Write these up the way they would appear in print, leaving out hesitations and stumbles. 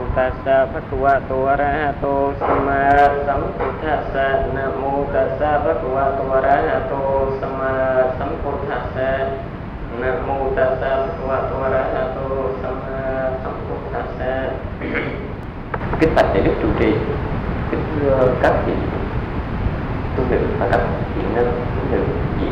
ตัสสะภะคะวะโตอะระหะโตสัมมาสัมพุทธัสสะนะโมตัสสะภะคะวะโตอะระหะโตสัมมาสัมพุทธัสสะนะโมตัสสะภะคะวะโตอะระหะโตสัมมาสัมพุทธัสสะ. Kính bạch đại đức trụ trì, kính thưa các vị tu nữ và các vị nam nữ vị.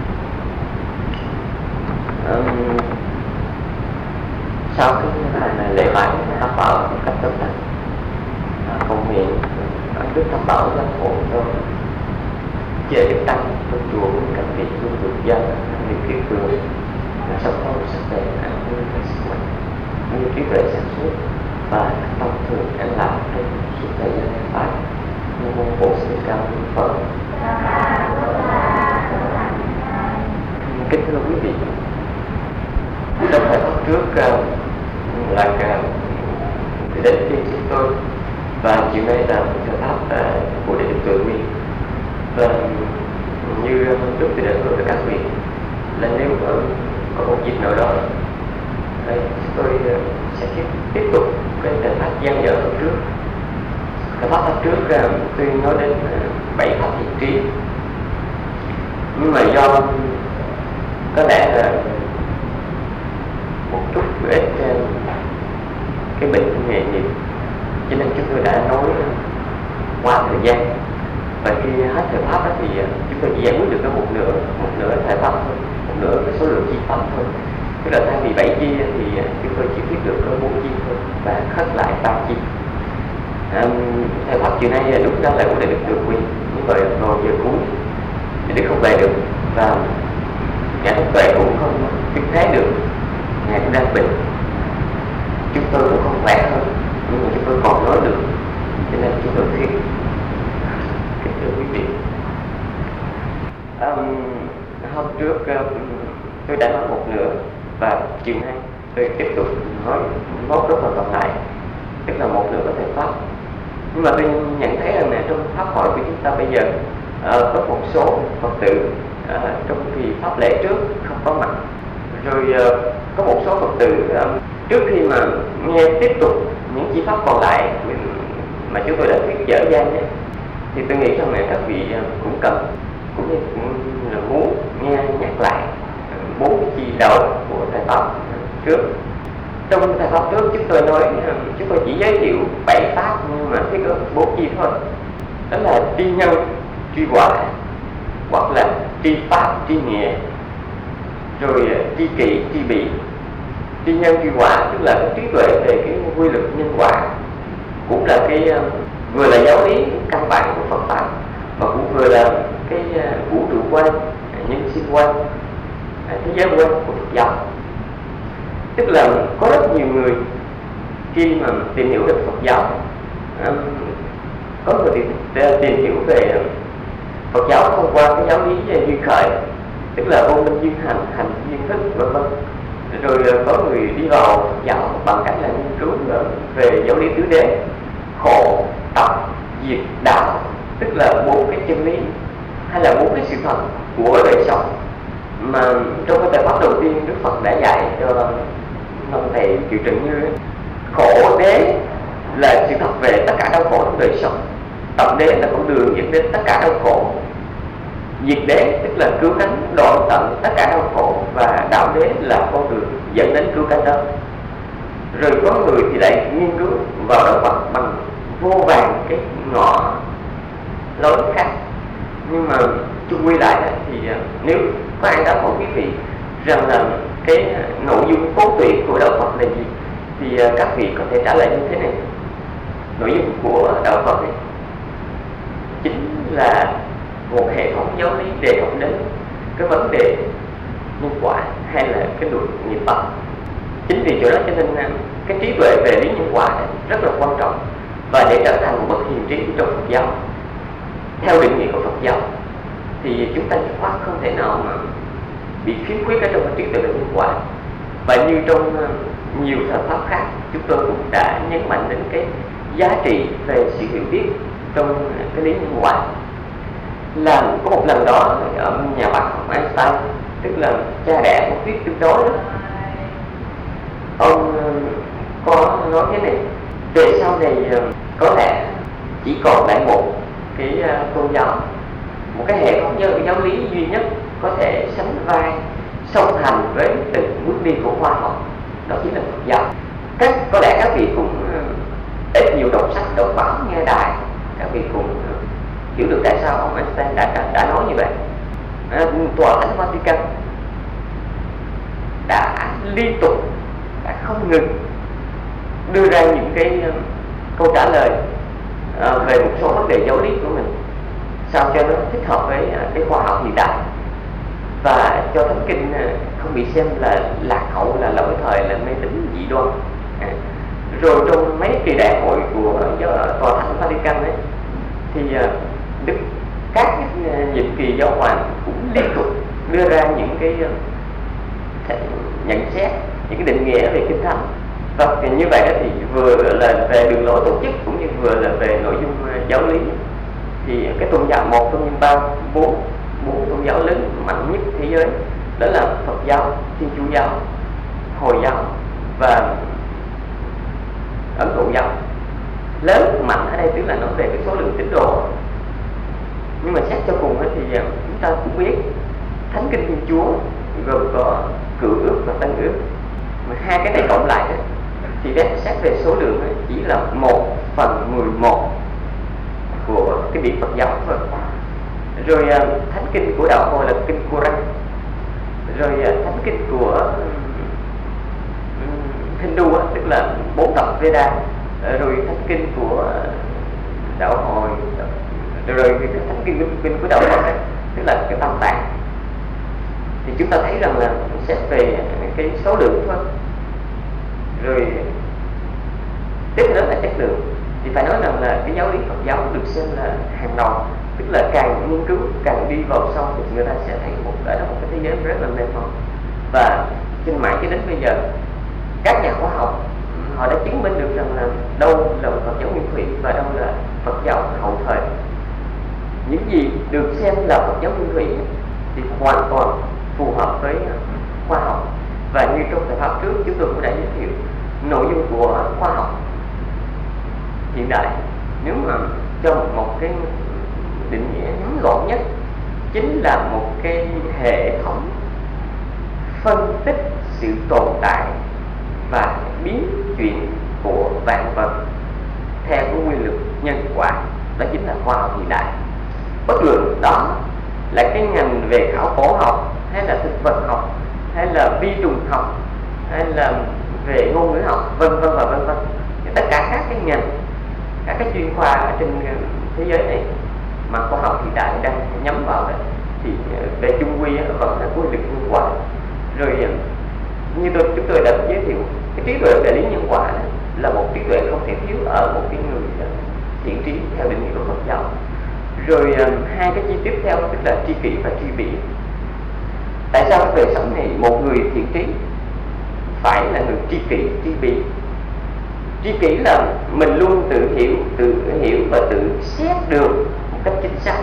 Sau cái lễ bái tam bảo một cách tốt lành, cầu nguyện đức tam bảo gia hộ cho về đức tăng trong chùa các vị tu được dân điều kiện cường sống tốt sắc đẹp an vui và sức mạnh như trí tuệ sáng suốt và tâm thường an lạc trong suốt thời gian hiện tại. Nam mô Bổn Sư Cao Minh Phật. Kính thưa quý vị, trong thời khóa trước là đến tiên chúng tôi và chiều nay là một thời pháp của Đại Đức Tự Nguyên. Và như trước thì đã nói với các vị là nếu có một dịp nào đó chúng tôi sẽ tiếp tục cái thời pháp gian dở hôm trước. Thời pháp hôm trước tôi nói đến 7 pháp thiện trí, nhưng mà do có lẽ là một chút ít cái bệnh nghề nghiệp cho nên chúng tôi đã nói qua thời gian, và khi hết thời pháp đó thì chúng tôi chỉ giải quyết được có một nửa thời pháp thôi, một nửa cái số lượng chi pháp thôi. Tức là thay vì 7 chi thì chúng tôi chỉ viết được có 4 chi thôi và khất lại 3 chi. Thời pháp chiều nay đúng ra là của Đại Đức Tự Nguyên, như vậy rồi giờ cuối Đại Đức không về được và Ngài Đức Tuệ cũng không thuyết thế được, Ngài cũng đang bệnh. Chúng tôi cũng không khỏe hơn, nhưng mà chúng tôi còn nói được, cho nên chúng tôi thuyết. Kính thưa quý vị, hôm trước tôi đã nói một nửa và chiều nay tôi tiếp tục nói mốt rất là còn lại, tức là một nửa có thể pháp. Nhưng mà tôi nhận thấy rằng trong pháp hội của chúng ta bây giờ có một số Phật tử trong kỳ pháp lễ trước không có mặt, rồi có một số Phật tử trước khi mà nghe tiếp tục những chi pháp còn lại mà chúng tôi đã thuyết dở dang ấy, thì tôi nghĩ rằng các vị cũng cần, cũng như là muốn nghe nhắc lại 4 cái chi đầu của thầy pháp trước. Trong thầy pháp trước chúng tôi nói chúng tôi chỉ giới thiệu 7 pháp nhưng mà thuyết có 4 chi thôi, đó là tri nhân, tri quả, hoặc là tri pháp, tri nghĩa, rồi tri kỷ, tri bị. Tri nhân, tri quả tức là cái trí tuệ về cái quy luật nhân quả, cũng là cái vừa là giáo lý căn bản của Phật pháp mà cũng vừa là cái vũ trụ quan, nhân sinh quan, thế giới quan của Phật giáo. Tức là có rất nhiều người khi mà tìm hiểu về Phật giáo, có người thì tìm hiểu về Phật giáo thông qua cái giáo lý về duyên khởi, tức là vô minh duyên hành, hành duyên thức v.v. Rồi có người đi vào Phật giáo bằng cách là nghiên cứu về giáo lý tứ đế, khổ, tập, diệt, đạo, tức là 4 cái chân lý hay là 4 cái sự thật của đời sống mà trong cái thời pháp đầu tiên Đức Phật đã dạy cho ông thầy Triệu Trần Như. Khổ đế là sự thật về tất cả đau khổ trong đời sống, tập đế là con đường dẫn đến tất cả đau khổ, diệt đế tức là cứu cánh đoạn tận tất cả đau khổ, và đạo đế là con đường dẫn đến cứu cánh đó. Rồi có người thì lại nghiên cứu vào đó bằng vô vàn cái ngõ lối khác. Nhưng mà chung quy lại thì nếu có ai đã hỏi quý vị rằng là cái nội dung cốt tủy của đạo Phật là gì, thì các vị có thể trả lời như thế này. Nội dung của đạo Phật ấy chính là một hệ thống giáo lý đề cập đến cái vấn đề nhân quả hay là cái luật nghiệp báo. Chính vì chỗ đó cho nên cái trí tuệ về lý nhân quả rất là quan trọng, và để trở thành một bậc hiền trí trong Phật giáo theo định nghĩa của Phật giáo thì chúng ta dứt khoát không thể nào mà bị khiếm khuyết ở trong cái trí tuệ về nhân quả. Và như trong nhiều thời pháp khác, chúng tôi cũng đã nhấn mạnh đến cái giá trị về sự hiểu biết trong cái lý nhân quả. Là có một lần đó ở nhà bác học Einstein, tức là cha đẻ của thuyết tương đối đó, ông có nói thế này: về sau này có lẽ chỉ còn lại một cái tôn giáo, một cái hệ thống giáo lý duy nhất có thể sánh vai song hành với từng bước đi của khoa học, đó chính là Phật giáo. Có lẽ các vị cũng ít nhiều đọc sách, đọc báo, nghe đài, các vị cũng hiểu được tại sao ông Einstein đã nói như vậy. Tòa Thánh Vatican đã liên tục, đã không ngừng đưa ra những cái câu trả lời về một số vấn đề giáo lý của mình, sao cho nó thích hợp với cái khoa học hiện đại, và cho Thánh Kinh không bị xem là lạc hậu, là lỗi thời, là mê tín dị đoan. Rồi trong mấy kỳ đại hội của Tòa Thánh Vatican ấy, thì các nhiệm kỳ giáo hoàng cũng liên tục đưa ra những cái nhận xét, những cái định nghĩa về Kinh Thánh. Và như vậy thì vừa là về đường lối tổ chức cũng như vừa là về nội dung giáo lý. Thì cái tôn giáo, một trong những bốn tôn giáo lớn mạnh nhất thế giới, đó là Phật giáo, Thiên Chúa giáo, Hồi giáo và Ấn Độ giáo. Lớn mạnh ở đây tức là nói về cái số lượng tín đồ. Nhưng mà xét cho cùng thì chúng ta cũng biết Thánh Kinh Thiên Chúa gồm có Cựu Ước và Tân Ước, mà hai cái này cộng lại thì xét về số lượng chỉ là 1/11 của cái điển Phật giáo thôi. Rồi Thánh Kinh của đạo Hồi là Kinh Koran, rồi Thánh Kinh của Hindu tức là 4 tập Veda, rồi Thánh Kinh của đạo Hồi, rồi cái Thánh Kinh của đạo Phật tức là cái Tam Tạng. Thì chúng ta thấy rằng là xét về cái số lượng thôi. Rồi tiếp theo đó là chất lượng, thì phải nói rằng là cái giáo lý Phật giáo được xem là hàng đầu, tức là càng nghiên cứu, càng đi vào sâu thì người ta sẽ thấy một cái thế giới rất là mênh mông. Và trên mãi cho đến bây giờ, các nhà khoa học họ đã chứng minh được rằng là đâu là Phật giáo nguyên thủy và đâu là Phật giáo hậu thời. Những gì được xem là Phật giáo nguyên thủy thì hoàn toàn phù hợp với khoa học. Và như trong bài pháp trước chúng tôi cũng đã giới thiệu, nội dung của khoa học hiện đại, nếu mà trong một cái định nghĩa ngắn gọn nhất, chính là một cái hệ thống phân tích sự tồn tại và biến chuyển của vạn vật theo cái quy luật nhân quả. Đó chính là khoa học hiện đại. Bất luận đó là cái ngành về khảo cổ học, hay là thực vật học, hay là vi trùng học, hay là về ngôn ngữ học, vân vân và vân vân. Tất cả các cái ngành, các cái chuyên khoa ở trên thế giới này mà khoa học hiện đại đang nhắm vào đấy, thì về chung quy vẫn là quy luật nhân quả. Rồi như chúng tôi đã giới thiệu, cái trí tuệ về lý nhân quả là một trí tuệ không thể thiếu ở một cái người thiện trí theo định nghĩa của Phật giáo. Rồi hai cái chi tiếp theo tức là tri kỷ và tri bỉ. Tại sao trong đời sống này một người thiện trí phải là người tri kỷ, tri bỉ? Tri kỷ là mình luôn tự hiểu và tự xét được một cách chính xác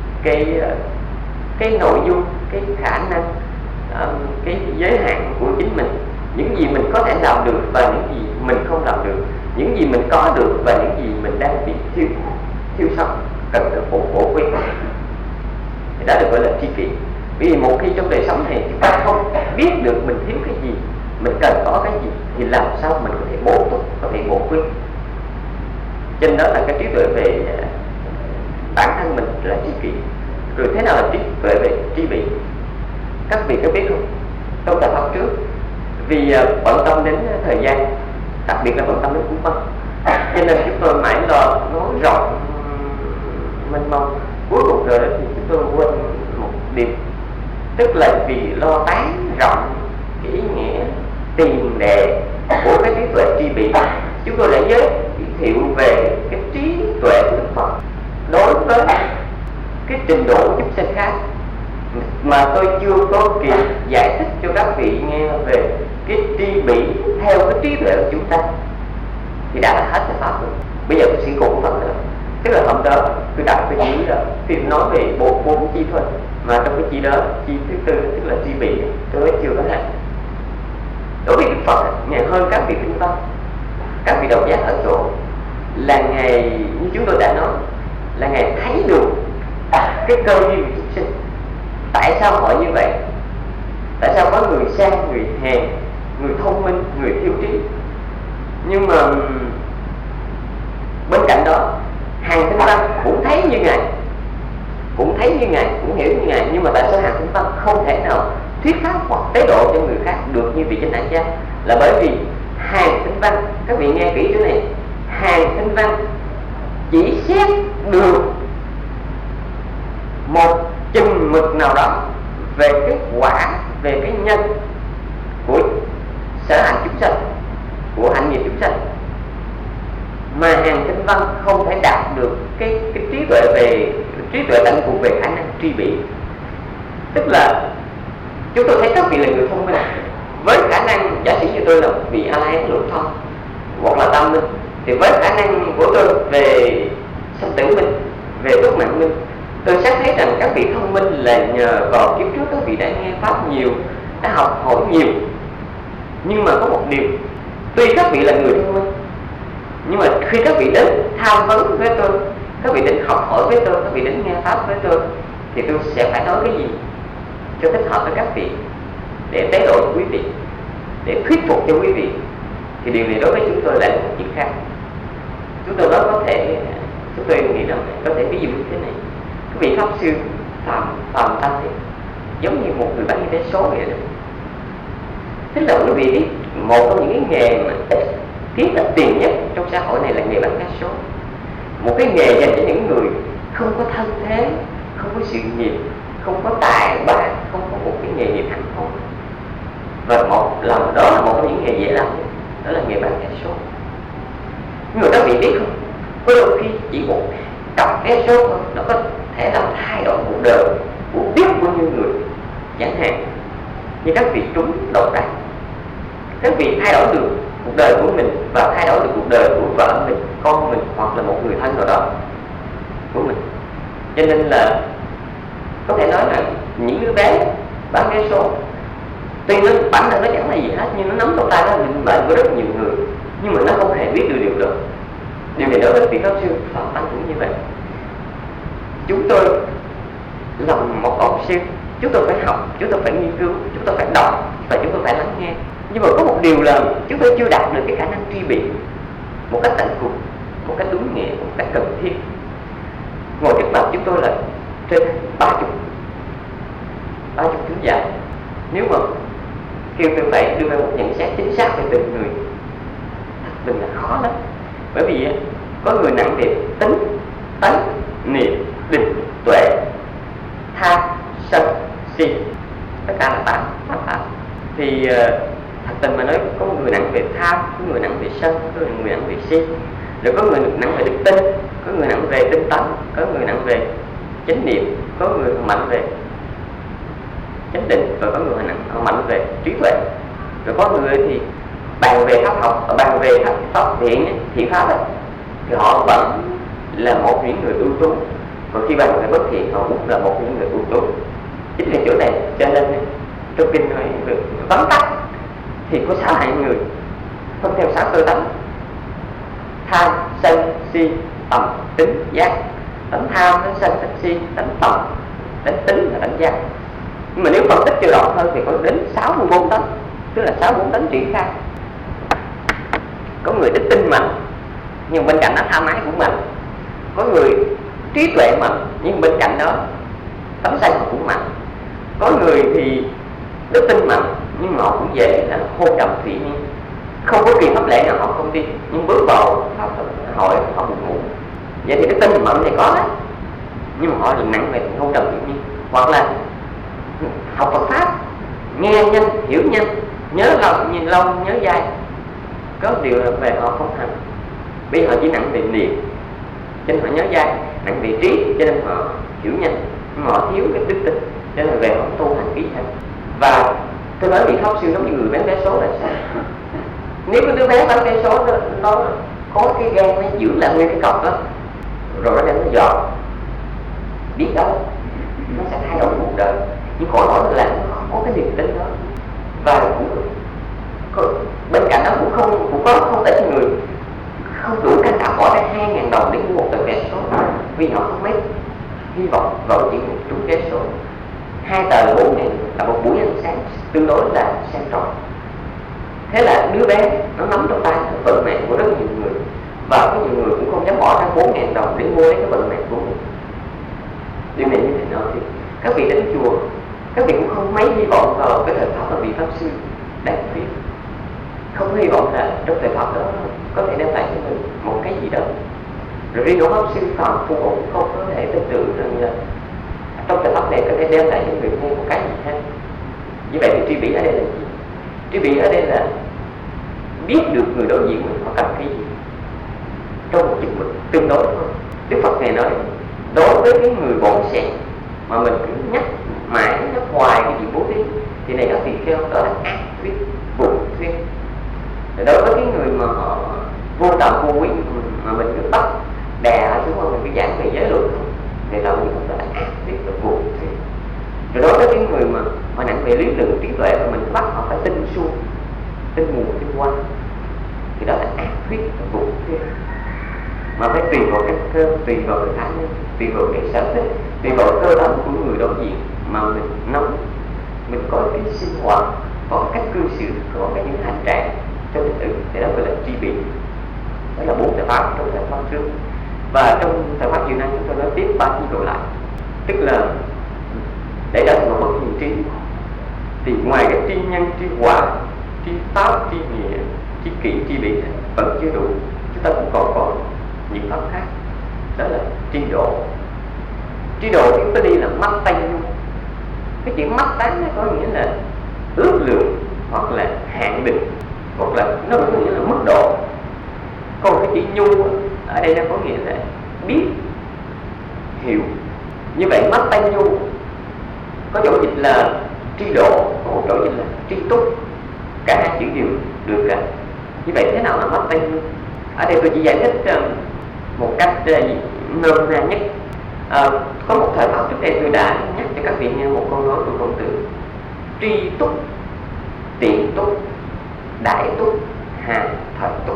cái nội dung, cái khả năng, cái giới hạn của chính mình, những gì mình có thể làm được và những gì mình không làm được, những gì mình có được và những gì mình đang bị thiếu sót, cần được bổ khuyết. Thì đó được gọi là tri kỷ. Vì một khi trong đời sống này chúng ta không biết được mình thiếu cái gì, mình cần có cái gì, thì làm sao mình có thể bổ túc, có thể bổ khuyết. Cho nên đó là cái trí tuệ về bản thân mình là tri kỷ. Rồi thế nào là trí tuệ về tri bỉ? Các vị có biết không? Trong tập học trước, vì bận tâm đến thời gian, đặc biệt là bận tâm đến cúng văn, cho nên chúng tôi mãi lo nói rộng mênh mông. Cuối cùng rồi thì chúng tôi quên một điểm, tức là vì lo tán rộng cái ý nghĩa tiền đề của cái trí tuệ tri bỉ, chúng tôi đã giới thiệu về cái trí tuệ của Đức Phật đối với cái trình độ chúng sinh khác, mà tôi chưa có kịp giải thích cho các vị nghe về cái tri bỉ theo cái trí tuệ của chúng ta, thì đã là hết cái pháp rồi. Bây giờ tôi sẽ cùng phần nữa, tức là hôm đó tôi đặt cái chỉ là phim nói về bốn chi thôi, mà trong cái chi đó, chi thứ tư tức là tri bỉ, tôi nói chưa có thể. Đối với Đức Phật nhẹ hơn các vị kinh văn. các vị độc giác ở chỗ là Ngài, như chúng tôi đã nói, là Ngài thấy được cái cơ duyên của chúng sinh. Tại sao họ như vậy? Tại sao có người sang, người hèn, người thông minh, người thiếu trí? Nhưng mà bên cạnh đó, hàng tinh văn cũng thấy như Ngài, cũng hiểu như Ngài. Nhưng mà tại sao hàng tinh văn không thể nào thuyết pháp hoặc tế độ cho người khác được như vị Chánh Đẳng Cha? Là bởi vì hàng tinh văn, các vị nghe kỹ chỗ này, hàng tinh văn chỉ xét được một chừng mực nào đó về cái quả, về cái nhân của sở hạnh chúng sanh, của hạnh nghiệp chúng sanh, mà hàng tinh văn không thể đạt được cái trí tuệ về trí tuệ tận cùng về khả năng tri bị. Tức là chúng tôi thấy các vị là người thông minh, với khả năng, giả sử như tôi là vị A La Hán lục thông hoặc là tam minh, thì với khả năng của tôi về sanh tử minh, về túc mạng minh, tôi xác thấy rằng các vị thông minh là nhờ vào kiếp trước các vị đã nghe pháp nhiều, đã học hỏi nhiều. Nhưng mà có một điều, tuy các vị là người thông minh, nhưng mà khi các vị đến tham vấn với tôi, các vị đến học hỏi với tôi, các vị đến nghe pháp với tôi, thì tôi sẽ phải nói cái gì cho thích hợp với các vị để tế độ cho quý vị, để thuyết phục cho quý vị. Thì điều này đối với chúng tôi lại là một chuyện khác. Chúng tôi nói có thể, chúng tôi nghĩ rằng có thể ví dụ như thế này: các vị pháp sư Phạm Thanh thì giống như một người bán kinh tế số vậy đó. Tức là quý vị biết một trong những cái nghề mà ít kiếm là tiền nhất trong xã hội này là nghề bán vé số. Một cái nghề dành cho những người không có thân thế, không có sự nghiệp, không có tài ba, không có một cái nghề nghiệp thành công. Và đó là một trong những nghề dễ làm nhất, đó là nghề bán vé số. Nhưng mà các vị biết không, có đôi khi chỉ một cặp vé số thôi, nó có thể làm thay đổi cuộc đời của biết bao nhiêu người. Chẳng hạn như các vị trúng độc đắc, các vị thay đổi được cuộc đời của mình và thay đổi được cuộc đời của vợ mình, con mình hoặc là một người thân nào đó của mình. Cho nên là có thể nói là những đứa bé bán vé số, tuy nó bản thân nó chẳng là gì hết, nhưng nó nắm trong tay nó định mệnh của rất nhiều người, nhưng mà nó không hề biết được điều đó. Điều này đối với vị pháp sư Phạm Thanh cũng như vậy. Chúng tôi là một ông sư, chúng tôi phải học, chúng tôi phải nghiên cứu, chúng tôi phải đọc và chúng tôi phải lắng nghe. Nhưng mà có một điều là chúng tôi chưa đạt được cái khả năng tri bị một cách tận cùng, một cách đúng nghĩa, một cách cần thiết. Ngồi trước mặt chúng tôi là trên 30 thính giả. Nếu mà kêu tôi phải đưa ra một nhận xét chính xác về từng người, thật tình là khó lắm. Bởi vì có người nặng về tính, tánh, niệm, định, tuệ, tham, sân, si, tất cả là 8 pháp. Thì thật tình mà nói, có người nặng về tham, có người nặng về sân, có người nặng về si, rồi có người nặng về đức tin, có người nặng về tinh tấn, có người nặng về chánh niệm, có người mạnh về chánh định, và có người mạnh về trí tuệ. Rồi có người thì bàn về pháp học, bàn về pháp thiện pháp ấy, thì họ vẫn là một những người ưu tú. Còn khi bàn về bất thiện, họ cũng là một những người ưu tú. Chính là chỗ này, cho nên trong kinh nói vắn tắt thì có 6 hạng người, không theo 6 cơ tánh: tham, sân, si, tầm, tính, giác. Tánh tham, tánh sân, tánh si, tánh tầm, tánh tính và tánh giác. Nhưng mà nếu phân tích cho rõ hơn thì có đến 64 tánh, tức là 64 tánh triển khai. Có người đức tin mạnh, nhưng bên cạnh đó tham ái cũng mạnh. Có người trí tuệ mạnh, nhưng bên cạnh đó tánh sân cũng mạnh. Có người thì đức tin mạnh, nhưng mà họ cũng dễ là hôn trầm thủy nhiên, không có kỳ pháp lệ nào họ không tin, nhưng bước vào pháp hội họ buồn ngủ. Vậy thì đức tin mạnh thì có đấy, nhưng mà họ là nặng về hôn trầm thủy nhiên. Hoặc là học Phật pháp, nghe nhanh, hiểu nhanh, nhớ lâu nhớ dai. Có điều là về họ không thành, bây giờ họ chỉ nặng về niệm cho nên họ nhớ dai, nặng về trí cho nên họ hiểu nhanh, nhưng mà họ thiếu cái đức tin cho nên về họ tu hành kỹ hành. Và tôi nói vị pháp sư giống như người bán vé số là sao? Nếu cái đứa bé bán vé số nó có cái gan nó giữ lại nguyên cái cọc đó, rồi nó đem nó dọn, biết đâu nó sẽ thay đổi cuộc đời. Nhưng khổ nổi là nó không có cái niềm tin đó. Và bên cạnh đó cũng không ít người không đủ can đảm bỏ ra 2.000 đồng để mua một tờ vé số, vì họ không mấy hy vọng vào chuyện trúng vé số. 2 tờ là 4.000 là một buổi ăn sáng tương đối là sang trọng. Thế là đứa bé nó nắm trong tay vận mệnh của rất nhiều người, và có nhiều người cũng không dám bỏ ra 4.000 đồng để mua lấy cái vận mệnh của mình. Điều này như thế nào thì các vị đến chùa, các vị cũng không mấy hy vọng vào cái thời pháp mà vị pháp sư đang thuyết, không hy vọng là trong thời pháp đó có thể đem lại cho mình một cái gì đó. Rồi riêng của pháp sư Phạm Phu cũng không có thể tin tưởng rằng là trong thời pháp này có thể đem lại cho người nghe một cái gì hết. Như vậy thì tri vị ở đây là gì? Tri vị ở đây là biết được người đối diện mình họ cần cái gì trong một chừng mực tương đối thôi. Đức Phật này nói đối với cái người bổn sẻn mà mình cứ nhắc mãi nhắc hoài cái chuyện bố thí thì này các vị kêu đó là ác thuyết, bụng thuyết. Đối với cái người mà họ vô tận vô quý mà mình cứ bắt đè xuống mà mình cứ giảng về giới luật không, thì đó là ác thuyết và bụng thuyết. Rồi đối với cái người mà họ nặng về lý luận trí tuệ mà mình bắt họ phải tin suông, tin mù tin qua, thì đó là ác thuyết và bụng thuyết. Mà phải tùy vào cái cơ, tùy vào cái khả năng, tùy vào cái sở thích, tùy vào cơ bản của người đối diện mà mình nắm, mình có cái sinh hoạt, có cách cư xử, có cái những hành trạng cho thích ứng, thì đó gọi là tri vị. Đó là 4 thời pháp trong thời pháp trước. Và trong thời pháp chiều nay chúng tôi nói tiếp 3 chi độ lại, tức là để đạt được một bậc hiền trí thì ngoài cái tri nhân, tri quả, tri pháp, tri nghĩa, tri kỷ, tri vị vẫn chưa đủ. Chúng ta cũng còn có những pháp khác, đó là tri độ. Tri độ chúng ta đi là mắt tay nhu. Cái chuyện mắt tán nó có nghĩa là ước lượng hoặc là hạn định, hoặc là nó có nghĩa là mức độ. Còn cái chữ nhu ở đây nó có nghĩa là biết, hiểu. Như vậy mắt tay nhu có chỗ dịch là tri độ, có một chỗ dịch là tri túc. Cả hai chữ đều được cả. Như vậy thế nào là mắt tay nhu? Ở đây tôi chỉ giải thích một cách nôm na nhất. Có một thời pháp trước đây tôi đã nhắc cho các vị nghe một câu nói của Khổng Tử: tri túc, tiện túc, đại túc, hàng thời túc.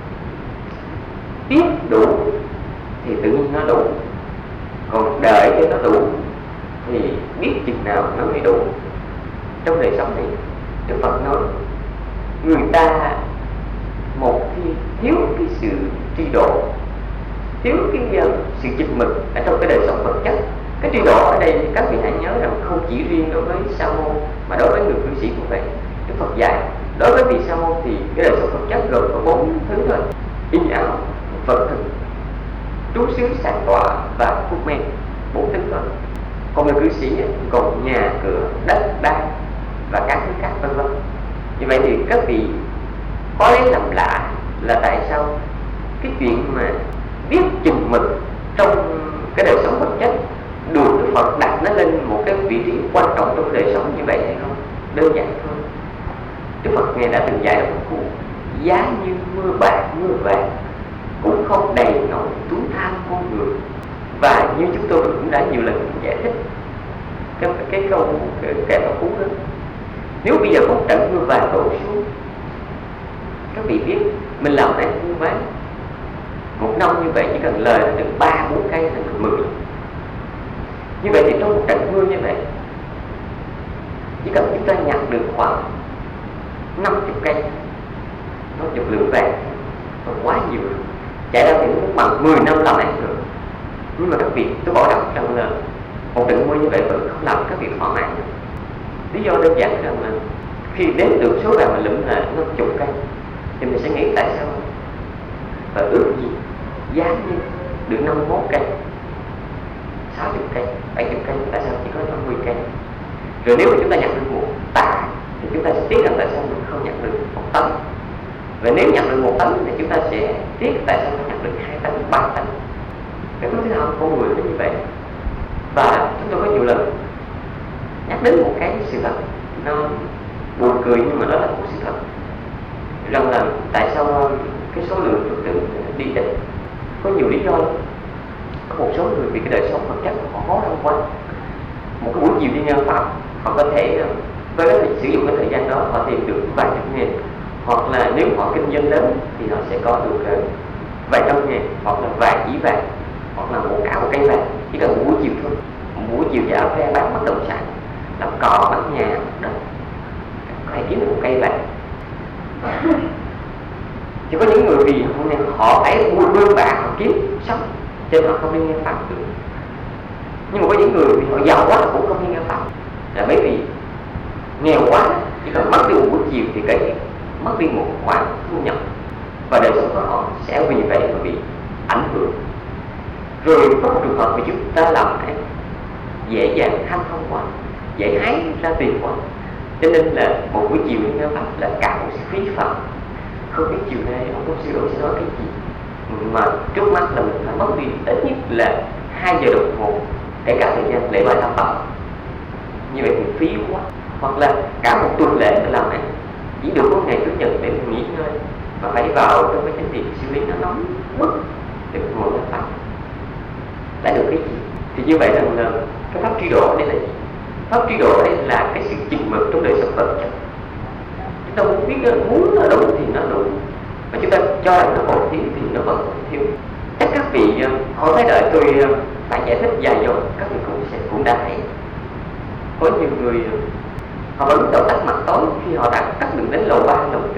Biết đủ thì tự nhiên nó đủ, còn đợi cho nó đủ thì biết chừng nào nó mới đủ. Trong đời sống này Đức Phật nói người ta một khi thiếu cái sự tri độ, thiếu cái sự chừng mực ở trong cái đời sống vật chất. Cái tri độ ở đây các vị hãy nhớ rằng không chỉ riêng đối với sa môn mà đối với người cư sĩ cũng vậy. Đức Phật dạy đối với vị sa môn thì cái đời sống vật chất gồm có 4 thứ thôi: y áo, vật thực, trú xứ sàng tọa và thuốc men. 4 thứ thôi. Còn người cư sĩ còn nhà cửa, đất đai và các thứ khác vân vân. Như vậy thì các vị có lấy làm lạ là tại sao cái chuyện mà biết chừng mực trong cái đời sống vật chất được Đức Phật đặt nó lên một cái vị trí quan trọng trong đời sống như vậy hay không? Đơn giản thôi. Đức Phật Ngài đã từng dạy một câu: giá như mưa bạc mưa vàng cũng không đầy nổi túi tham con người. Và như chúng tôi cũng đã nhiều lần giải thích cái câu kẻ thọ cú đó, nếu bây giờ có một trận mưa vàng đổ xuống, các vị biết mình làm ăn buôn bán một năm như vậy chỉ cần lời được 3-4 cây là mình mừng. Như vậy thì trong một trận mưa như vậy, chỉ cần chúng ta nhặt được khoảng 50 cây, 50 lượng vàng, còn quá nhiều rồi. Chạy ra thì nó bằng 10 năm làm ăn được. Nhưng mà các vị, tôi bảo đảm rằng là một trận mưa như vậy vẫn không làm các vị thỏa mãn. Lý do đơn giản rằng là khi đến được số vàng mà lụm là 50 cây thì mình sẽ nghĩ tại sao và ước gì giá như được 51 cây, 60 cây, 70 cây, tại sao chỉ có 50 cây? Rồi nếu mà chúng ta nhận được một tạ thì chúng ta sẽ tiếc rằng tại sao mình không nhận được 1 tấn. Và nếu nhận được 1 tấn thì chúng ta sẽ tiếc tại sao mình nhận được 2 tấn, 3 tấn. Cái thứ nào con người nó như vậy. Và chúng tôi có nhiều lần nhắc đến một cái sự thật nó buồn cười nhưng mà đó là một sự thật, rằng là tại sao cái số lượng Phật tử đi ít. Có nhiều lý do. Có một số người vì cái đời sống vật chất họ khó khăn quá, một cái buổi chiều đi nghe pháp họ có thể với cái sử dụng cái thời gian đó họ tìm được vài chục nghìn, hoặc là nếu họ kinh doanh lớn thì họ sẽ có được vài trăm ngàn, hoặc là vài chỉ vàng, hoặc là cả một cây vàng, chỉ cần một buổi chiều thôi. Một buổi chiều dạo ra bán bất động sản, làm cỏ, bán nhà, đất, có thể kiếm được một cây vàng. Chỉ có những người vì họ phải buôn bạc họ kiếm sống, cho nên họ không đi nghe Pháp được. Nhưng mà có những người vì họ giàu quá cũng không đi nghe Pháp, là bởi vì nghèo quá, chỉ cần mất đi một buổi chiều thì cái mất đi một khoản thu nhập, và đời sống của họ sẽ vì vậy mà bị ảnh hưởng. Rồi có một trường hợp mà chúng ta làm dễ dàng hanh thông quá, dễ hái ra tiền quá, cho nên là một buổi chiều nghe Pháp là cả một sự phí phạm. Không biết chiều nay ông Công Sư Độ sẽ nói cái gì, mà trước mắt là mình phải mất đi ít nhất là 2 giờ đồng hồ để cả thời gian lễ bài tam bảo. Như vậy thì phí quá. Hoặc là cả một tuần lễ để làm chỉ được có ngày Chủ nhật để mình nghỉ ngơi, mà phải vào trong cái chánh điện xử lý nó nóng bức để mình ngồi làm Pháp. Đã được cái gì? Thì như vậy là cái pháp tri độ đây là gì? Pháp tri độ đây là cái sự chừng mực trong đời sống vật chất. Chúng ta muốn biết muốn nó đủ thì nó đủ, mà chúng ta cho rằng nó còn thiếu thì nó vẫn còn thiếu. Chắc các vị họ thấy đợi tôi phải giải thích dài dòng, các vị cũng đã thấy. Có nhiều người họ vẫn đầu tắt mặt tối khi họ đã cắt đường đến lầu 3, lầu 4.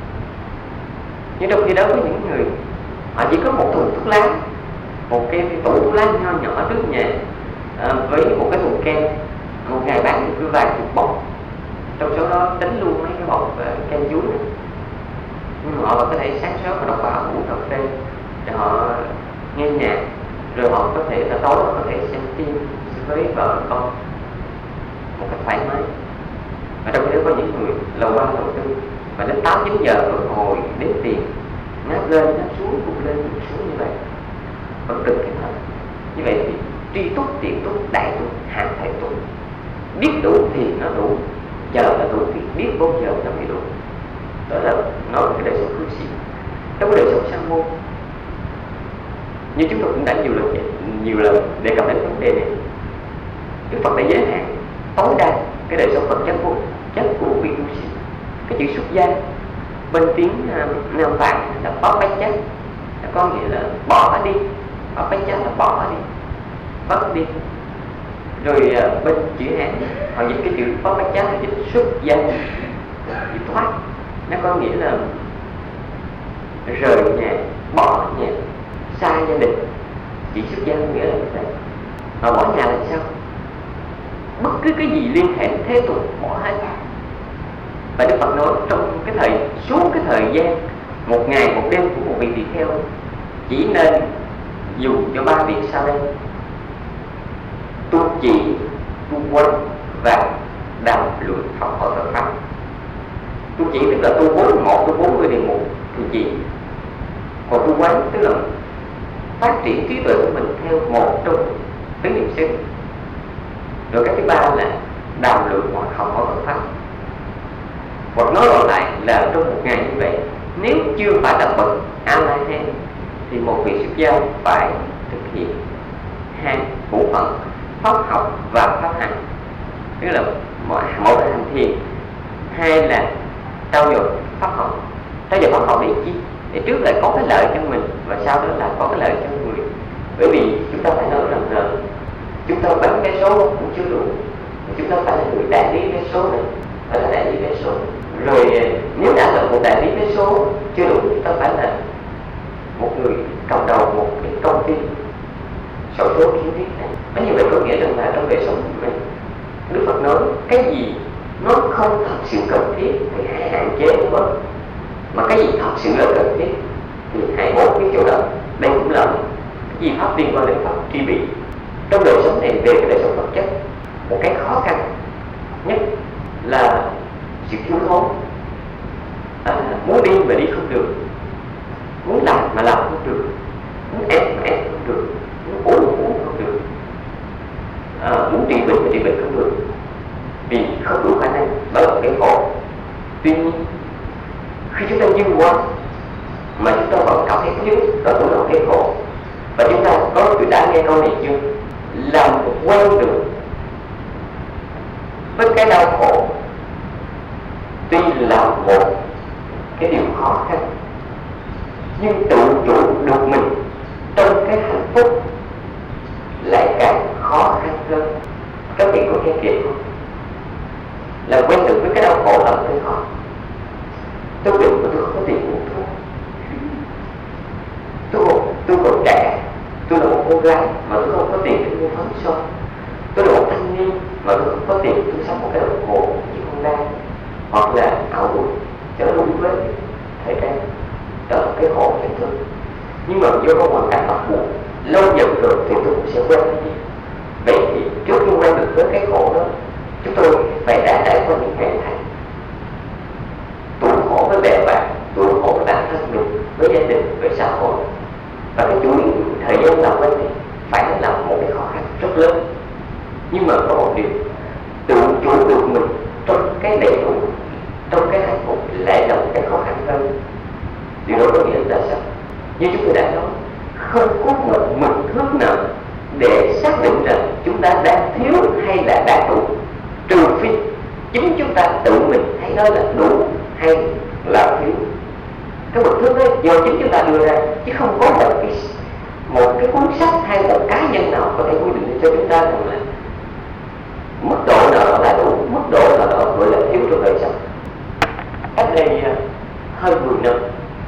Nhưng trong khi đó có những người họ chỉ có một thùng thuốc lá, một cái tủ thuốc lá nho nhỏ trước nhà, với một cái thùng kem, một ngày bán cứ vài chục bọc, trong số đó đánh luôn mấy cái bọc kem chuối. Nhưng mà họ vẫn có thể sáng sớm họ đọc báo, uống cà phê để họ nghe nhạc, rồi họ có thể là tối họ có thể xem phim với vợ con một cách thoải mái. Và trong khi đó có những người lầu 3, lầu 4 và đến 8-9 giờ rồi ngồi đếm tiền, ngáp lên ngáp xuống, cũng lên cũng xuống như vậy, vẫn cực cái thật. Như vậy thì tri túc, tiện túc, đại túc, hạn thể túc. Biết đủ thì nó đủ, giờ là đủ thì biết bao giờ nó mới đủ. Đó là nói về cái đời sống cư sĩ. Trong cái đời sống sa môn, như chúng tôi cũng đã nhiều lần đề cập đến vấn đề này, Đức Phật đã giới hạn tối đa cái đời sống vật chất của vị tu sĩ. Cái chữ xuất gia bên tiếng Nam Tạng là bó bách chát, có nghĩa là bỏ đi. Bó bách chát là bỏ đi, vất đi. Rồi bên chữ Hán họ dịch cái chữ bó bách chát là dịch xuất gia, dịch thoát. Nó có nghĩa là rời nhà, bỏ nhà, xa gia đình. Chỉ xuất gia nghĩa là như vậy. Mà bỏ nhà là sao? Bất cứ cái gì liên hệ thế tục bỏ hết. Và Đức Phật nói trong suốt cái thời gian một ngày một đêm của một vị tỳ kheo chỉ nên dùng cho 3 việc sau đây: tu trì, tu quán và đàm luận học hỏi Phật pháp. Tu trì tức là tu 40 điều mục thì trì. Còn tu quán tức là phát triển trí tuệ của mình theo một trong tứ niệm xứ. Rồi cái thứ ba là đàm luận hoặc học hỏi Phật pháp. Hoặc nói gọn lại là trong một ngày như vậy, nếu chưa phải là bậc A-la-hán thì một vị xuất gia phải thực hiện 2 bổn phận: pháp học và pháp hành. Tức là một là hành thiền, 2 là trau dồi pháp học. Trau dồi pháp học để chi? Để trước lại có cái lợi cho mình và sau đó là có cái lợi cho người. Bởi vì chúng ta phải nói rằng là chúng ta bán vé số cũng chưa đủ, chúng ta phải là người đại lý vé số này, phải là đại lý vé số. Rồi nếu đã là một đại lý vé số chưa đủ, chúng ta phải là một người cầm đầu một cái công ty sổ số kiến thiết này. Có như vậy có nghĩa rằng là trong đời sống của mình, Đức Phật nói cái gì nó không thật sự cần thiết thì hãy hạn chế nó bớt, mà cái gì thật sự là cần thiết thì hãy bớt cái chỗ đó. Đây cũng là cái gì pháp liên quan đến pháp tri bị. Trong đời sống này, về cái đời sống vật chất, một cái khó khăn nhất là sự thiếu thốn. Muốn đi mà đi không được, muốn làm mà làm không được, muốn ép mà ép không được, muốn uống mà uống không được, muốn trị bệnh mà trị bệnh không được, vì không đủ khả năng. Đó là cái khổ. Tuy nhiên khi chúng ta dưng quá mà chúng ta vẫn cảm thấy thiếu, đó cũng là cái khổ. Và chúng ta đã nghe câu này chưa? Làm quen được với cái đau khổ tuy là một cái điều khó khăn, nhưng tự chủ được được mình trong cái hạnh phúc lại càng khó khăn hơn. Các vị có nghe kịp không? Là quen được với cái đau khổ là hơi khó. Tôi bệnh mà tôi không có tiền uống thuốc. Tôi còn trẻ, tôi là một cô gái mà tôi không có tiền để mua phấn son. Tôi là một thanh niên mà tôi không có tiền tôi sắm một cái đồng hồ như con Lan hoặc là áo quần cho nó đúng với thời trang. Đó là cái khổ hiện thực. Nhưng mà do có hoàn cảnh bắt buộc lâu dần rồi thì tôi cũng sẽ quen với đi. Vậy thì trước khi quen được với cái khổ đó, chúng tôi phải đã trải qua những ngày tháng tủi khổ với bè bạn, tủi khổ với bản thân mình, với gia đình, với xã hội. Và cái chuỗi thời gian làm quen thì phải là một cái khó khăn rất lớn. Nhưng mà có một điều, tự chủ được mình trong cái đầy đủ, trong cái hạnh phúc lại là một cái khó khăn hơn. Điều đó có nghĩa là sao? Như chúng tôi đã nói, không có một mực thước nào để xác định rằng chúng ta đang thiếu hay là đang đủ, trừ phi chính chúng ta tự mình thấy nó là đủ hay là thiếu. Cái mực thước đó do chính chúng ta đưa ra, chứ không có một cái cuốn sách hay một cá nhân nào có thể quy định cho chúng ta rằng là mức độ nào là đủ, mức độ nào đó gọi là thiếu trong đời sống. Cách đây hơn 10 năm,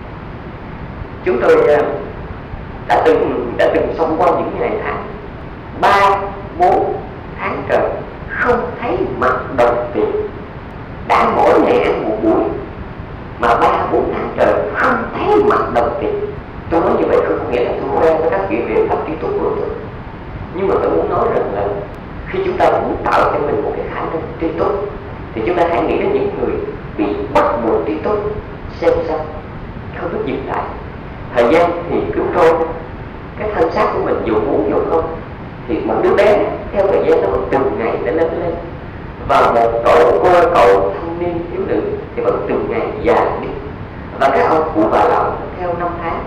chúng tôi đã từng sống qua những ngày tháng 3-4 tháng trời không thấy mặt đồng tiền. Đã mỗi ngày ăn một buổi mà 3-4 tháng trời không thấy mặt đồng tiền. Tôi nói như vậy không có nghĩa là tôi khoe với các vị về pháp trí túc của tôi. Nhưng mà tôi muốn nói rằng là khi chúng ta muốn tạo cho mình một cái khả năng trí túc thì chúng ta hãy nghĩ đến những người bị bắt buộc trí túc, xem sao không biết dừng lại. Thời gian thì cứ trôi, cái thân xác của mình dù muốn dù không thì một đứa bé theo thời gian nó vẫn từng ngày nó lớn lên, và một cậu thanh niên thiếu nữ thì vẫn từng ngày già đi, và các ông cụ bà lão theo năm tháng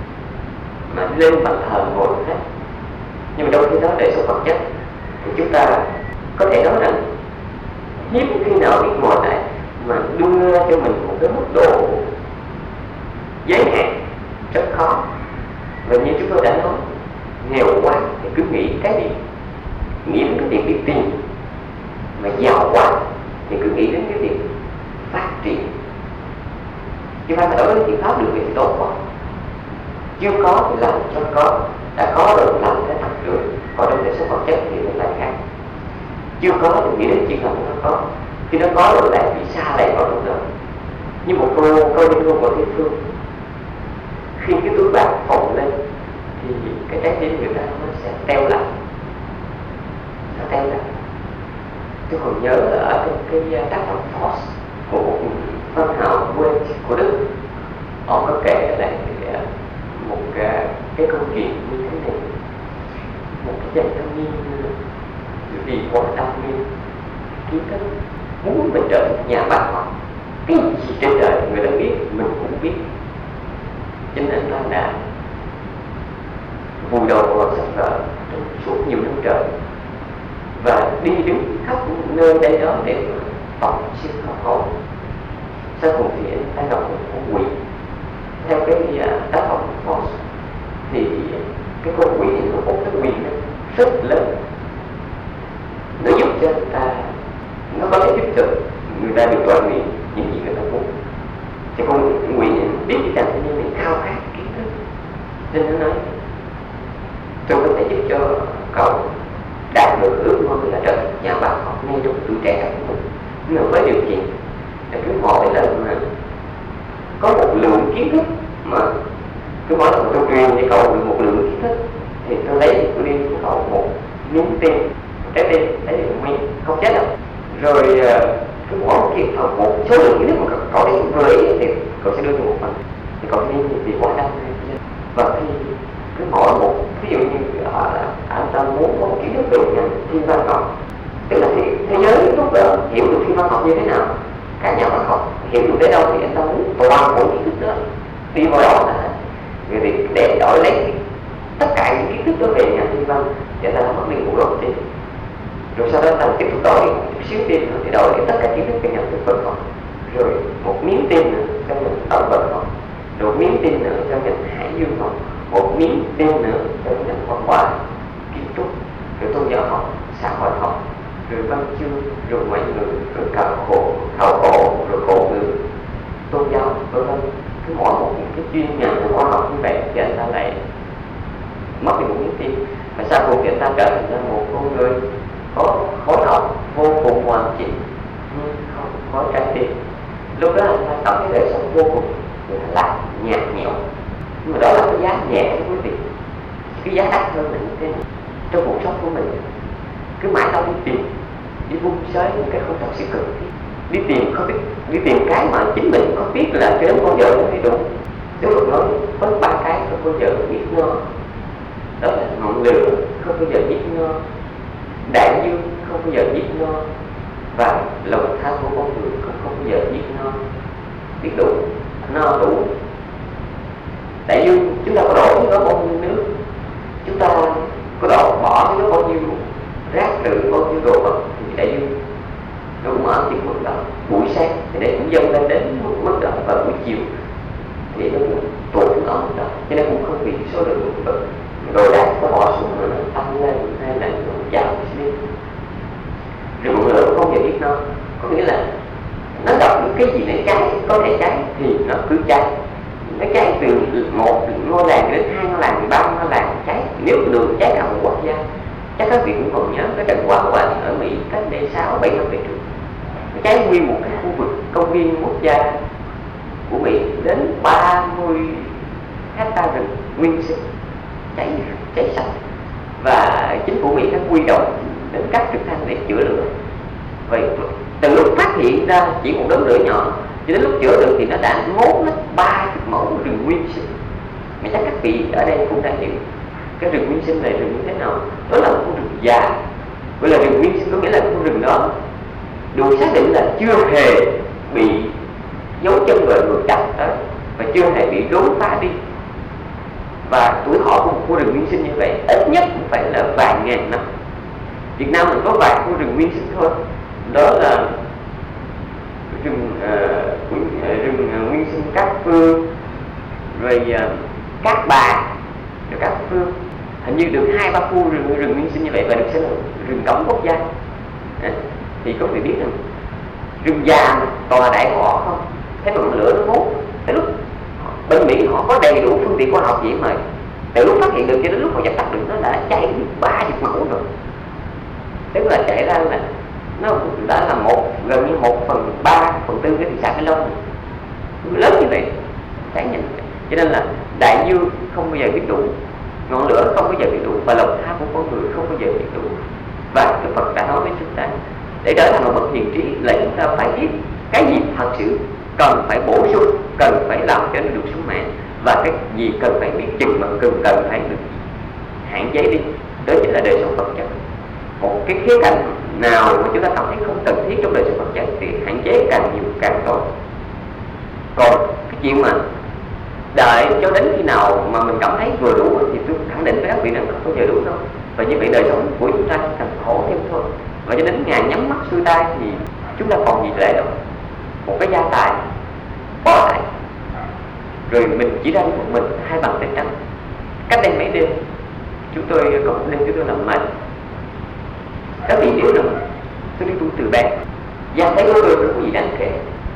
mà lên bàn thờ ngồi hết. Nhưng mà đôi khi đó để sống vật chất thì chúng ta có thể nói rằng hiếm khi nào biết ngồi lại mà đưa cho mình một cái mức độ giới hạn rất khó. Và như chúng tôi đã nói, nghèo quá thì cứ nghĩ cái gì, nghĩ đến cái việc đi tìm, mà giàu quá thì cứ nghĩ đến cái việc phát triển. Chứ phải đối với chuyện pháp được thì tốt quá. Chưa có thì làm cho có, đã có rồi làm cái thật rồi. Còn trong đời sống vật chất thì nó lại khác. Chưa có thì nghĩ đến chuyện là nó có, khi nó có rồi lại bị xa lầy vào trong đó. Như một câu liên ngôn của Thiên Phương, khi cái túi bạc phồng lên thì cái trái tim người ta nó sẽ teo lại. Nó teo lại. Tôi còn nhớ ở trong cái tác phẩm Faust của một văn hào quê của Đức, ông có kể lại một cái câu chuyện như thế này. Một cái chàng thanh niên vì quá đam mê kiến thức, muốn mình trở thành nhà bác học, cái gì trên đời người ta biết mình cũng biết, cho nên anh đã vùi đầu vào sách vở trong suốt nhiều năm trời và đi đứng khắp nơi đây đó để học siêu học hỏi. Sau cùng thì anh gặp một con quỷ. Theo cái tác phẩm của Faust thì cái con quỷ này nó có cái quyền rất lớn, nó giúp cho người ta, nó có thể giúp cho người ta được toàn nguyện những gì người ta muốn. Thì con quỷ này biết cái chàng thanh niên này khao khát kiến thức, nên nó nói tôi có thể giúp cho cậu đạt được ước mơ là trở thành nhà bác học ngay trong tuổi trẻ của mình, nhưng mà với điều kiện là cứ hỏi là có một lượng kiến thức mà cứ nói là tôi truyền cho cậu được một lượng kiến thức thì tôi lấy tôi đi cho cậu một miếng tiền, trái tim lấy được nguyên không chết đâu. Rồi cứ mỗi một kiện một số lượng kiến thức mà cậu đi gửi thì cậu sẽ đưa cho một phần, thì cậu đi thì quá đắt. Và khi cứ mỗi một, ví dụ như anh ta muốn có một kiến thức về ngành thiên văn học, tức là thế giới lúc đó hiểu được thiên văn học như thế nào, các nhà văn học hiểu được đến đâu thì anh ta muốn toàn bộ kiến thức đó đi vào đó là người thì để đổi lấy tất cả những kiến thức đó về ngành thiên văn thì anh ta mất đi một gốc tiền, rồi sau đó anh ta tiếp tục đổi một chút xíu tiền nữa thì đổi lấy tất cả kiến thức về ngành thực vật học, rồi một miếng tiền nữa cho ngành động vật học, rồi một miếng tiền nữa cho ngành hải dương học, một miếng đen nữa trong ngành văn hóa, kiến trúc, rồi tôn giáo học, xã hội học, rồi văn chương, rồi ngoại ngữ, rồi khảo cổ, rồi cổ ngữ, tôn giáo, vân vân. Cứ mỗi một những cái chuyên ngành của khoa học như vậy thì anh ta lại mất đi một miếng tim, và sau cùng thì anh ta trở thành ra một con người có khối óc vô cùng hoàn chỉnh nhưng không có trái tim. Lúc đó anh ta cảm thấy đời sống vô cùng là nhạt nhẽo, nhưng mà đó là cái giá nhẹ đó quý vị. Cái giá đắt hơn là như thế này. Trong cuộc sống của mình cứ mãi tao đi tìm, đi vung xới những cái không thật sự cần thiết, đi tìm cái mà chính mình có biết là cái đến bao giờ nó mới đủ. Nếu Phật nói có 3 cái không bao giờ biết no, đó là ngọn lửa không bao giờ biết no, đại dương không bao giờ biết no, và lòng tham của con người không bao giờ biết no. Biết đủ, no đủ. Đại dương chúng ta có đổ nó bao nhiêu nước, chúng ta có bỏ nó bao nhiêu rác rưởi, bao nhiêu đồ vật thì đại dương nó cũng ở chừng mức đó. Buổi sáng thì nó cũng dâng lên đến một mức đó, và buổi chiều thì nó cũng tụt xuống ở mức đó, cho nên cũng không vì số lượng đồ đạc có bỏ xuống rồi nó tăng lên hay là nó giảm đi. Rồi ngọn lửa không bao giờ biết nó, có nghĩa là nó gặp những cái gì nó cháy, có thể cháy thì nó cứ cháy. Nó cháy từ một ngôi làng đến 2 ngôi làng, 3 ngôi làng cháy. Nếu đường cháy cả một quốc gia, chắc các vị cũng còn nhớ cái trận hỏa hoạn ở Mỹ cách đây 6-7 năm về trước. Nó cháy nguyên một cái khu vực công viên quốc gia của Mỹ đến 30 hectare rừng nguyên sinh, cháy sạch. Và chính phủ Mỹ đã quy động đến các trực thăng để chữa lửa. Vậy từ lúc phát hiện ra chỉ một đốm lửa nhỏ cho đến lúc chữa được thì nó đã ngốn mất 30 mẫu rừng nguyên sinh. Mà chắc các vị ở đây cũng đã hiểu cái rừng nguyên sinh này rừng như thế nào. Đó là một con rừng già. Gọi là rừng nguyên sinh có nghĩa là con rừng đó được xác định là chưa hề bị dấu chân người chặt tới và chưa hề bị đốn phá đi. Và tuổi thọ của một khu rừng nguyên sinh như vậy ít nhất cũng phải là vài ngàn năm. Việt Nam mình có vài khu rừng nguyên sinh thôi, đó là rừng nguyên sinh Cát Phương, rồi Cát Bà, rồi Cát Phương. Hình như được 2-3 khu rừng nguyên sinh như vậy và được xem là rừng cấm quốc gia. Thì có người biết rằng rừng già mà toàn là đại ngõ không, thế mà lửa nó ngốt. Tới lúc bên Mỹ họ có đầy đủ phương tiện khoa học vậy mà từ lúc phát hiện được cho đến lúc họ dập tắt được nó đã cháy 30 mẫu rồi. Tức là chạy ra là nó đã là gần như 1/3/4 cái thị xã Cái Long lớn như vậy, cháy nhanh. Cho nên là đại dương không bao giờ biết đủ, ngọn lửa không bao giờ biết đủ, và lòng tham của con người không bao giờ biết đủ. Và cái Phật đã nói với chúng ta để trở thành một bậc hiền trí là chúng ta phải biết cái gì thật sự cần phải bổ sung, cần phải làm cho nó được sung mãn, và cái gì cần phải biết chừng mà cần phải được hạn chế đi. Đó chính là đời sống vật chất. Một cái khía cạnh nào mà chúng ta cảm thấy không cần thiết trong đời sống vật chất thì hạn chế càng nhiều càng tốt. Còn cái chuyện mà đợi cho đến khi nào mà mình cảm thấy vừa đủ thì tôi khẳng định với các vị rằng không bao giờ đủ đâu. Và như vậy đời sống của chúng ta càng khổ thêm thôi. Và cho đến ngày nhắm mắt xuôi tay thì chúng ta còn gì để đâu. Một cái gia tài bỏ lại, rồi mình chỉ ra một mình 2 bàn tay trắng. Cách đây mấy đêm chúng tôi có một đêm chúng tôi làm mệt. Các vị biết rằng tôi đi tu từ bé, gia thấy của tôi không có gì đáng kể.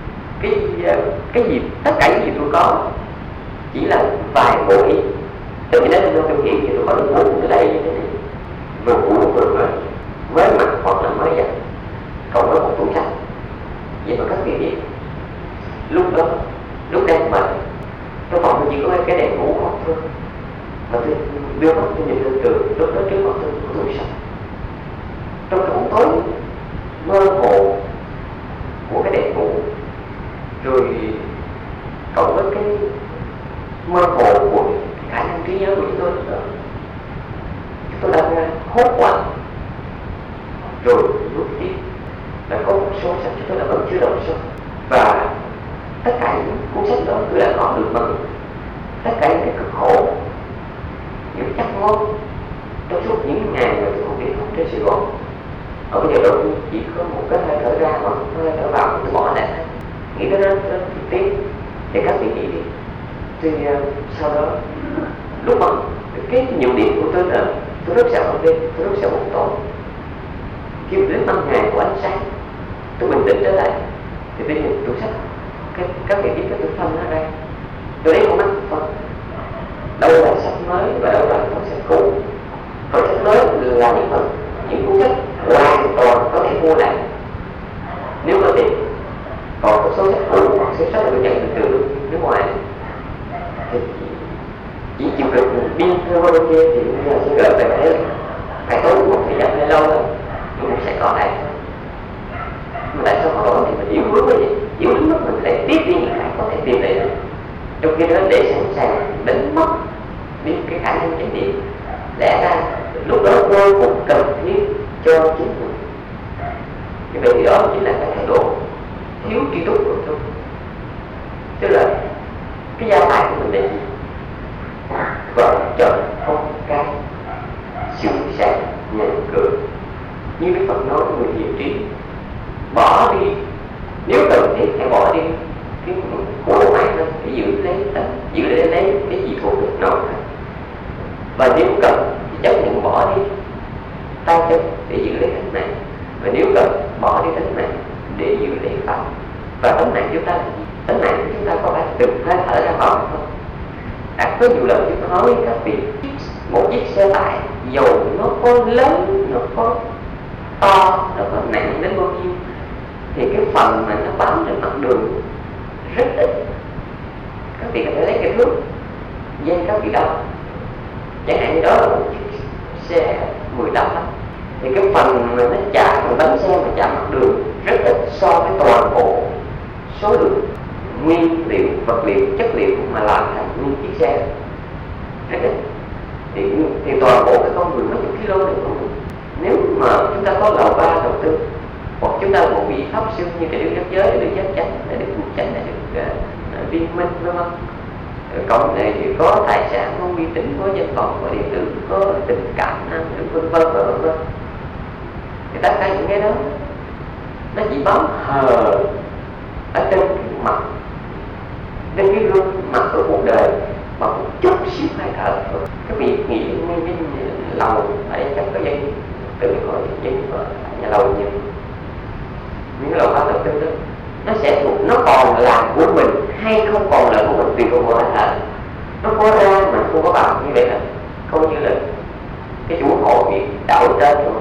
Cái gì, tất cả những gì tôi có chỉ là vài bộ y. Từ khi đến tôi hiện thì tôi có được bộ ở đây như thế này, vừa cũ vừa mới mặc hoặc là mới giặt, cộng với một tủ sách. Vậy mà các vị biết lúc đó, lúc đang mệt, trong phòng tôi chỉ có cái đèn ngủ không thôi, mà tôi đưa mắt tôi nhìn lên tường, lúc đó trước mặt tôi có tủ sách. Trong cái bóng tối mơ hồ của cái đèn ngủ, rồi cộng với cái mơ hồ của khả năng trí nhớ của chúng tôi đang hốt hoảng. Rồi lúc tiếp là có một số sách chúng tôi đã vẫn chưa đọc xong, và tất cả những cuốn sách đó tôi đã có được bằng tất cả những cái cực khổ, những chắc ngon trong suốt những ngày mà tôi không đi học trên Sài Gòn. Ở bây giờ đó chỉ có một cái hơi thở ra và một hơi thở vào, tôi bỏ lại. Nghĩ tới đó thực tế để các vị nghĩ đi. Thì sau đó lúc mà cái nhược điểm của tôi là tôi rất sợ ban đêm, tôi rất sợ bóng tối. Khi đến 5 ngày của ánh sáng, tôi bình tĩnh trở lại thì tôi nhìn tủ sách, các vị biết cái tôi phân nó ra, tôi lấy con mắt phân đâu là sách mới và đâu là cuốn sách cũ. Cuốn sách mới là những cuốn sách hoàn toàn có thể mua lại nếu có tiền, còn một số sách cũ hoặc số sách được nhận từ nước ngoài thì chỉ chịu được biên theo bên kia thì bây giờ sẽ gửi về đấy, phải tốn một thời gian hơi lâu thôi nhưng cũng sẽ có lại. Mà tại sao họ có thì mình yếu đuối vậy? Yếu đến mức mình lại tiếp đi những cái có thể tìm lại được, trong khi đó để sẵn sàng đánh mất đi cái khả năng chánh niệm. Lẽ ra lúc đó vô cùng cần thiết cho chính mình. Như vậy thì đó chính là cái thái độ thiếu tri túc của tôi. Tức là cái gia tài của mình là gì? Vợ chồng con cái, sự sáng nhà cửa. Như Đức Phật nói người hiền trí, bỏ đi nếu cần thiết hãy bỏ đi cái của đồ máy đó để giữ lấy cái gì thuộc được nó. Và nếu cần thì chấp nhận bỏ đi tay chân để giữ lấy tánh mạng, và nếu cần bỏ đi tánh mạng để giữ lấy pháp. Và tánh mạng chúng ta là gì? Tánh mạng của chúng ta có phải từng hơi thở ra khỏi không? Có nhiều lần chúng ta nói với các vị, một chiếc xe tải dầu nó có lớn, nó có to, nó có nặng đến bao nhiêu thì cái phần mà nó bám trên mặt đường rất ít. Các vị có thể lấy cái thước dây các vị đo, chẳng hạn như đó là một chiếc xe 15 tấn thì cái phần mà nó chạm, phần bánh xe mà chạm mặt đường rất ít so với toàn bộ số lượng nguyên liệu, vật liệu, chất liệu mà làm thành nguyên chiếc xe rất ít. Thì toàn bộ cái con người mấy chục kilo này con người, nếu mà chúng ta có lầu ba đầu tư, hoặc chúng ta một vị pháp sư như cái đức giác giới, đức giác chánh, đức quốc chánh, đức viên minh, vân vân, cộng này thì có tài sản, có uy tín, có danh vọng, có điện tử, có tình cảm, vân vân vân vân. Thì tất cả những cái đó nó chỉ bám hờ ở trên cái mặt, trên cái gương mặt của cuộc đời mà một chút xíu hơi thở thôi. Các vị nghĩ nguyên cái lầu ở đây chắc có dây, tự có dây của nhà lầu nhiều, những cái lầu ba đầu tư đó nó sẽ thuộc, nó còn là của mình hay không còn là của mình tùy thuộc vào hơi thở. Nó có ra mà không có vào, như vậy là coi như là cái chủ hộ bị đảo trên rồi.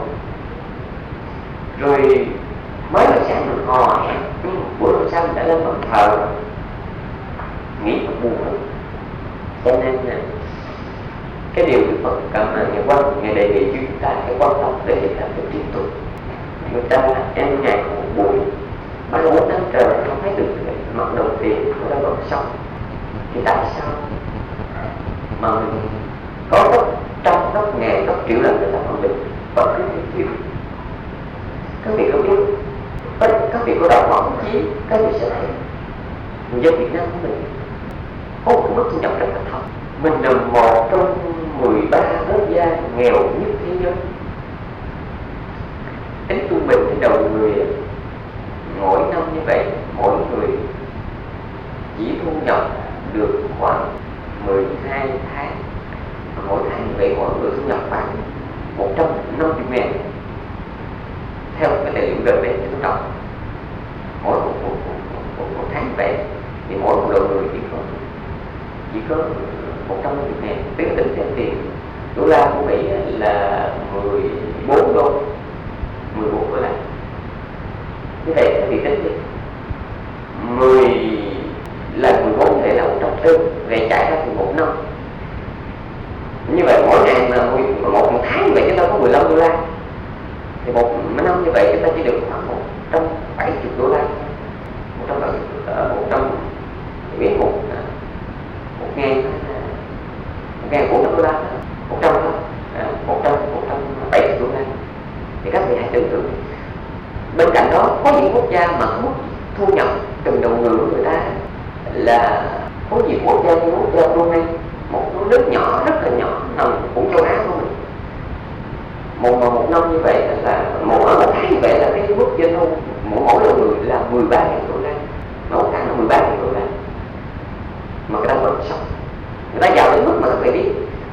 Rồi mới là sáng mình hò hẹn, nhưng buổi hôm sau mình đã lên bàn thờ, nghĩ mà buồn lắm. Cho nên cái điều Đức Phật cảm ơn Ngài đề nghị chúng ta phải quan tâm để thực hành được liên tục. Người ta em ngày một buổi 34 tháng trời không thấy được mặt đầu tiên của ta vẫn sống, thì tại sao mà mình có gấp trăm, gấp ngàn, gấp triệu lần người ta mà mình vẫn cứ chịu? Các vị có biết, các vị có đọc báo chí, các vị sẽ thấy người dân Việt Nam của mình có một mức thu nhập rất là thấp. Mình là một trong 13 quốc gia nghèo nhất thế giới. Tính trung bình trên đầu người mỗi năm như vậy, mỗi người chỉ thu nhập được khoảng 12 tháng. Mỗi tháng như vậy mỗi người thu nhập khoảng 150.000. Theo cái tài liệu gần đây tôi đọc, mỗi một tháng vậy thì mỗi một đầu người chỉ có 150.000. Tính theo tiền đô la của Mỹ là 14 đô, 14 đô la. Như vậy các vị tính đi, 10 lần 14 thể là 140, về chạy ra thì 1 năm. Như vậy mỗi ngày mà một tháng vậy chúng ta có 15 đô la, thì một năm như vậy chúng ta chỉ được khoảng 170 đô la, 170 một ngàn 400 đô la, 170 đô la. Thì các vị hãy tưởng tượng, bên cạnh đó có những quốc gia mà mức thu nhập từng đầu người của người ta là có nhiều quốc gia như quốc gia Brunei, một nước nhỏ rất là nhỏ nằm cũng châu Á của mình. Một năm như vậy là một tháng như vậy là cái mức doanh thu mỗi đầu người là 13.000 đô la, mỗi tháng là 13.000 đô la, mà người ta vẫn sống. Người ta giàu đến mức mà các vị biết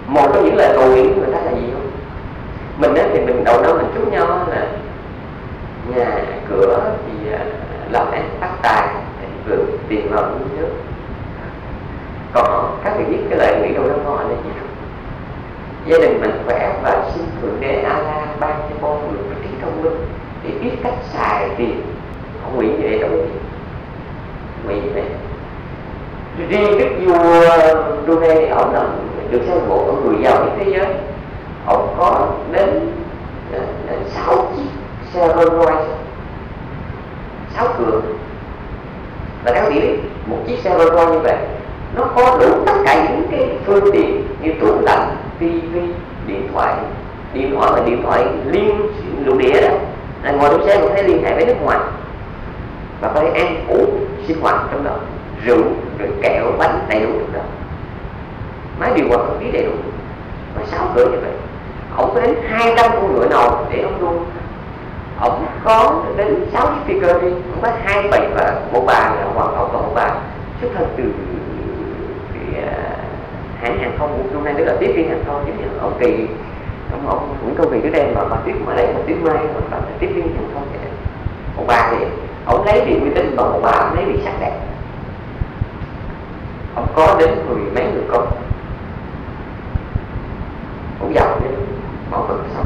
gia đình mạnh khỏe và xin Thượng Đế Allah ban cho con được trí thông minh để biết cách xài tiền. Ông nghĩ vậy đâu, nghĩ vậy. Riêng đức vua Brunei, ông là được xem bộ người giàu nhất thế giới. Ông có đến 6 chiếc xe Rolls Royce, 6 cửa. Và các bạn biết một chiếc xe Rolls Royce như vậy nó có đủ tất cả những cái phương tiện như tủ lạnh, tivi, điện thoại và điện thoại liên nội địa đó, là ngồi trong xe cũng thấy liên hệ với nước ngoài và có thể ăn uống sinh hoạt trong đó, rượu rồi kẹo bánh đầy đủ trong đó, máy điều hòa không khí đầy đủ. Và 6 cửa như vậy, ông có đến 200 con ngựa nào để ông luôn. Ông có đến 6 chiếc phi cơ đi, ông có 27 và một bà là hoàng hậu, có một bà xuất thân từ hãng hàng không của Brunei, tức là tiếp viên hàng không, giống như ông Kỳ, ông Nguyễn Công Kỳ trước đây mà tiếp mà lấy một tiếp mai mà là tiếp viên hàng không vậy. Một bà thì ông lấy vì uy tín, còn một bà ông lấy vì sắc đẹp. Ông có đến 10 mấy người con, ông giàu nên bảo cực